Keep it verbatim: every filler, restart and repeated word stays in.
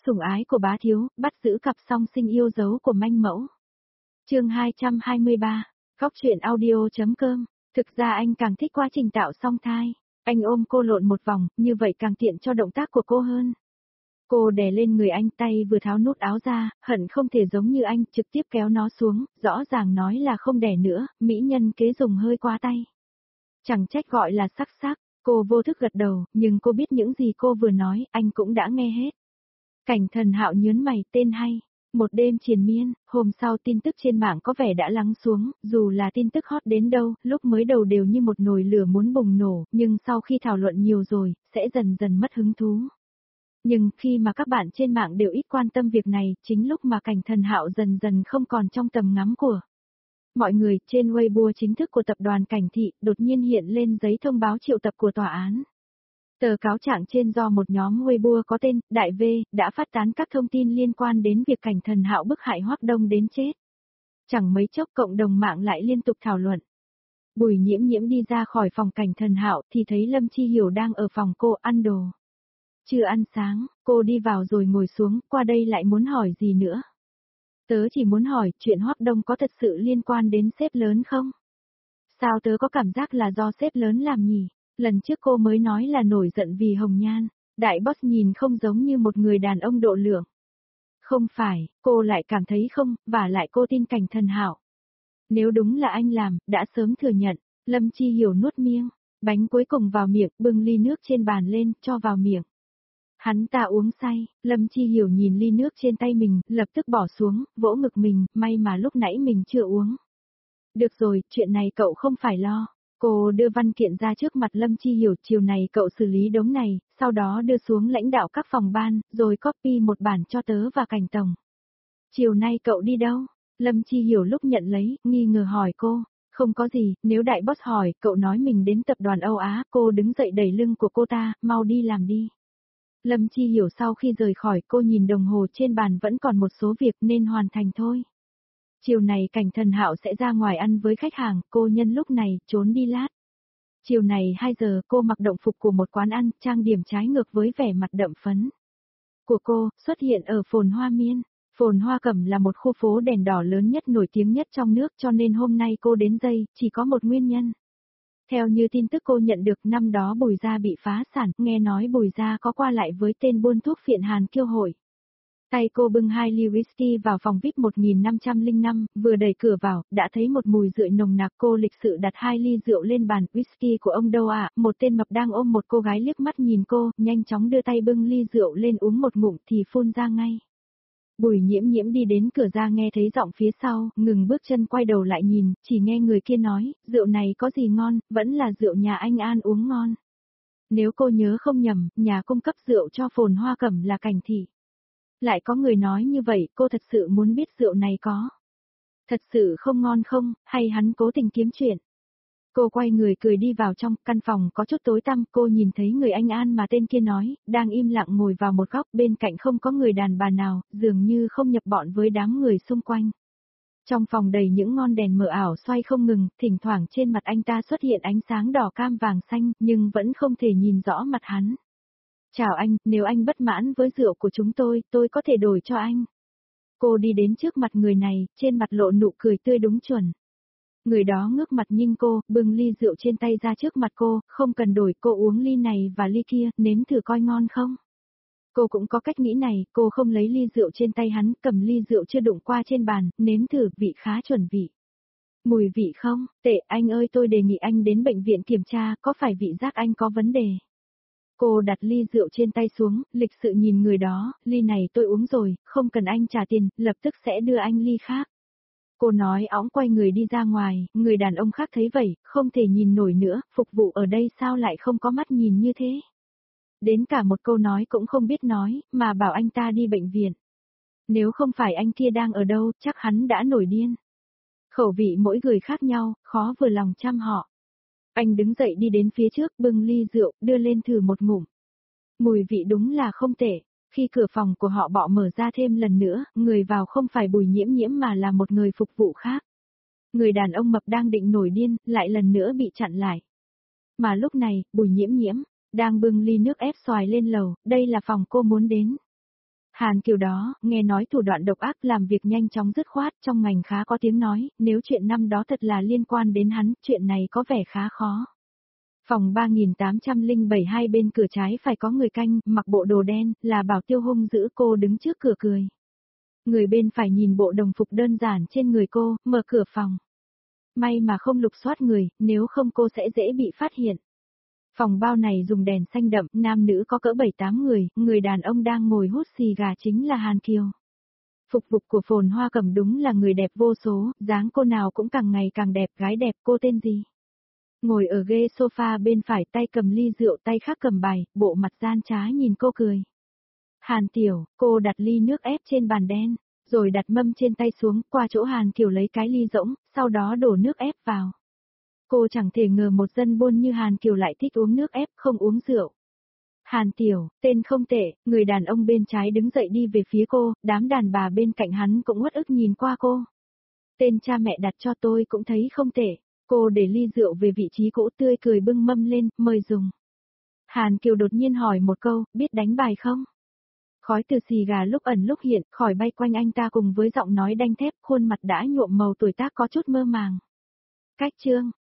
Sủng ái của bá thiếu, bắt giữ cặp song sinh yêu dấu của manh mẫu. Chương hai trăm hai mươi ba, Góc truyện audio.com. Thực ra anh càng thích quá trình tạo song thai. Anh ôm cô lộn một vòng, như vậy càng tiện cho động tác của cô hơn. Cô đè lên người anh, tay vừa tháo nút áo ra, hận không thể giống như anh, trực tiếp kéo nó xuống, rõ ràng nói là không đè nữa, mỹ nhân kế dùng hơi quá tay. Chẳng trách gọi là sắc sắc, cô vô thức gật đầu, nhưng cô biết những gì cô vừa nói, anh cũng đã nghe hết. Cảnh Thần Hạo nhớn mày, tên hay. Một đêm triền miên, hôm sau tin tức trên mạng có vẻ đã lắng xuống, dù là tin tức hot đến đâu, lúc mới đầu đều như một nồi lửa muốn bùng nổ, nhưng sau khi thảo luận nhiều rồi, sẽ dần dần mất hứng thú. Nhưng khi mà các bạn trên mạng đều ít quan tâm việc này, chính lúc mà Cảnh Thần Hạo dần dần không còn trong tầm ngắm của mọi người, trên Weibo chính thức của tập đoàn Cảnh Thị, đột nhiên hiện lên giấy thông báo triệu tập của tòa án. Tờ cáo trạng trên do một nhóm Weibo có tên Đại V đã phát tán các thông tin liên quan đến việc Cảnh Thần Hạo bức hại Hoắc Đông đến chết. Chẳng mấy chốc cộng đồng mạng lại liên tục thảo luận. Bùi Nhiễm Nhiễm đi ra khỏi phòng Cảnh Thần Hạo thì thấy Lâm Chi Hiểu đang ở phòng cô ăn đồ. Chưa ăn sáng, cô đi vào rồi ngồi xuống, qua đây lại muốn hỏi gì nữa? Tớ chỉ muốn hỏi, chuyện Hoắc Đông có thật sự liên quan đến sếp lớn không? Sao tớ có cảm giác là do sếp lớn làm nhỉ? Lần trước cô mới nói là nổi giận vì Hồng Nhan, đại boss nhìn không giống như một người đàn ông độ lượng. Không phải, cô lại cảm thấy không, và lại cô tin Cảnh Thần Hạo. Nếu đúng là anh làm, đã sớm thừa nhận, Lâm Chi Hiểu nuốt miếng, bánh cuối cùng vào miệng, bưng ly nước trên bàn lên, cho vào miệng. Hắn ta uống say, Lâm Chi Hiểu nhìn ly nước trên tay mình, lập tức bỏ xuống, vỗ ngực mình, may mà lúc nãy mình chưa uống. Được rồi, chuyện này cậu không phải lo. Cô đưa văn kiện ra trước mặt Lâm Chi Hiểu, chiều này cậu xử lý đống này, sau đó đưa xuống lãnh đạo các phòng ban, rồi copy một bản cho tớ và Cảnh Tổng. Chiều nay cậu đi đâu? Lâm Chi Hiểu lúc nhận lấy, nghi ngờ hỏi cô. Không có gì, nếu đại boss hỏi, cậu nói mình đến tập đoàn Âu Á, cô đứng dậy đẩy lưng của cô ta, mau đi làm đi. Lâm Chi Hiểu sau khi rời khỏi, cô nhìn đồng hồ trên bàn vẫn còn một số việc nên hoàn thành thôi. Chiều này Cảnh Thần Hạo sẽ ra ngoài ăn với khách hàng, cô nhân lúc này trốn đi lát. Chiều này hai giờ cô mặc động phục của một quán ăn, trang điểm trái ngược với vẻ mặt đậm phấn của cô, xuất hiện ở Phồn Hoa Miên. Phồn Hoa Cẩm là một khu phố đèn đỏ lớn nhất nổi tiếng nhất trong nước, cho nên hôm nay cô đến đây, chỉ có một nguyên nhân. Theo như tin tức cô nhận được, năm đó Bùi Gia bị phá sản, nghe nói Bùi Gia có qua lại với tên buôn thuốc phiện Hàn Kiêu Hội. Tay cô bưng hai ly whisky vào phòng vi ai pi một nghìn năm trăm lẻ năm, vừa đẩy cửa vào, đã thấy một mùi rượu nồng nặc. Cô lịch sự đặt hai ly rượu lên bàn. Whisky của ông đâu ạ? À? Một tên mập đang ôm một cô gái liếc mắt nhìn cô, nhanh chóng đưa tay bưng ly rượu lên uống một ngụm thì phun ra ngay. Bùi Nhiễm Nhiễm đi đến cửa ra nghe thấy giọng phía sau, ngừng bước chân quay đầu lại nhìn, chỉ nghe người kia nói, rượu này có gì ngon, vẫn là rượu nhà anh An uống ngon. Nếu cô nhớ không nhầm, nhà cung cấp rượu cho Phồn Hoa Cẩm là Cảnh Thị. Lại có người nói như vậy, cô thật sự muốn biết rượu này có thật sự không ngon không, hay hắn cố tình kiếm chuyện. Cô quay người cười đi vào trong, căn phòng có chút tối tăm, cô nhìn thấy người anh An mà tên kia nói, đang im lặng ngồi vào một góc, bên cạnh không có người đàn bà nào, dường như không nhập bọn với đám người xung quanh. Trong phòng đầy những ngọn đèn mờ ảo xoay không ngừng, thỉnh thoảng trên mặt anh ta xuất hiện ánh sáng đỏ cam vàng xanh, nhưng vẫn không thể nhìn rõ mặt hắn. Chào anh, nếu anh bất mãn với rượu của chúng tôi, tôi có thể đổi cho anh. Cô đi đến trước mặt người này, trên mặt lộ nụ cười tươi đúng chuẩn. Người đó ngước mặt nhìn cô, bưng ly rượu trên tay ra trước mặt cô, không cần đổi, cô uống ly này và ly kia, nếm thử coi ngon không. Cô cũng có cách nghĩ này, cô không lấy ly rượu trên tay hắn, cầm ly rượu chưa đụng qua trên bàn, nếm thử, vị khá chuẩn vị. Mùi vị không, tệ, anh ơi tôi đề nghị anh đến bệnh viện kiểm tra, có phải vị giác anh có vấn đề. Cô đặt ly rượu trên tay xuống, lịch sự nhìn người đó, ly này tôi uống rồi, không cần anh trả tiền, lập tức sẽ đưa anh ly khác. Cô nói óng quay người đi ra ngoài, người đàn ông khác thấy vậy, không thể nhìn nổi nữa, phục vụ ở đây sao lại không có mắt nhìn như thế. Đến cả một câu nói cũng không biết nói, mà bảo anh ta đi bệnh viện. Nếu không phải anh kia đang ở đâu, chắc hắn đã nổi điên. Khẩu vị mỗi người khác nhau, khó vừa lòng chăm họ. Anh đứng dậy đi đến phía trước, bưng ly rượu, đưa lên thử một ngụm. Mùi vị đúng là không tệ. Khi cửa phòng của họ bọ mở ra thêm lần nữa, người vào không phải Bùi Nhiễm Nhiễm mà là một người phục vụ khác. Người đàn ông mập đang định nổi điên, lại lần nữa bị chặn lại. Mà lúc này, Bùi Nhiễm Nhiễm đang bưng ly nước ép xoài lên lầu, đây là phòng cô muốn đến. Hàn Kiều đó, nghe nói thủ đoạn độc ác làm việc nhanh chóng dứt khoát, trong ngành khá có tiếng nói, nếu chuyện năm đó thật là liên quan đến hắn, chuyện này có vẻ khá khó. Phòng ba nghìn tám trăm lẻ bảy hai bên cửa trái phải có người canh, mặc bộ đồ đen, là Bảo Tiêu hung dữ, cô đứng trước cửa cười. Người bên phải nhìn bộ đồng phục đơn giản trên người cô, mở cửa phòng. May mà không lục soát người, nếu không cô sẽ dễ bị phát hiện. Phòng bao này dùng đèn xanh đậm, nam nữ có cỡ bảy tám người, người đàn ông đang ngồi hút xì gà chính là Hàn Kiều. Phục vụ của Phồn Hoa Cẩm đúng là người đẹp vô số, dáng cô nào cũng càng ngày càng đẹp, gái đẹp, cô tên gì? Ngồi ở ghế sofa bên phải, tay cầm ly rượu, tay khác cầm bài, bộ mặt gian trá nhìn cô cười. Hàn Tiểu, cô đặt ly nước ép trên bàn đen, rồi đặt mâm trên tay xuống, qua chỗ Hàn Kiều lấy cái ly rỗng, sau đó đổ nước ép vào. Cô chẳng thể ngờ một dân buôn như Hàn Kiều lại thích uống nước ép, không uống rượu. Hàn Tiểu, tên không tệ, người đàn ông bên trái đứng dậy đi về phía cô, đám đàn bà bên cạnh hắn cũng uất ức nhìn qua cô. Tên cha mẹ đặt cho tôi cũng thấy không tệ. Cô để ly rượu về vị trí cũ, tươi cười bưng mâm lên, mời dùng. Hàn Kiều đột nhiên hỏi một câu, biết đánh bài không? Khói từ xì gà lúc ẩn lúc hiện, khỏi bay quanh anh ta cùng với giọng nói đanh thép, khuôn mặt đã nhuộm màu tuổi tác có chút mơ màng. Cách chương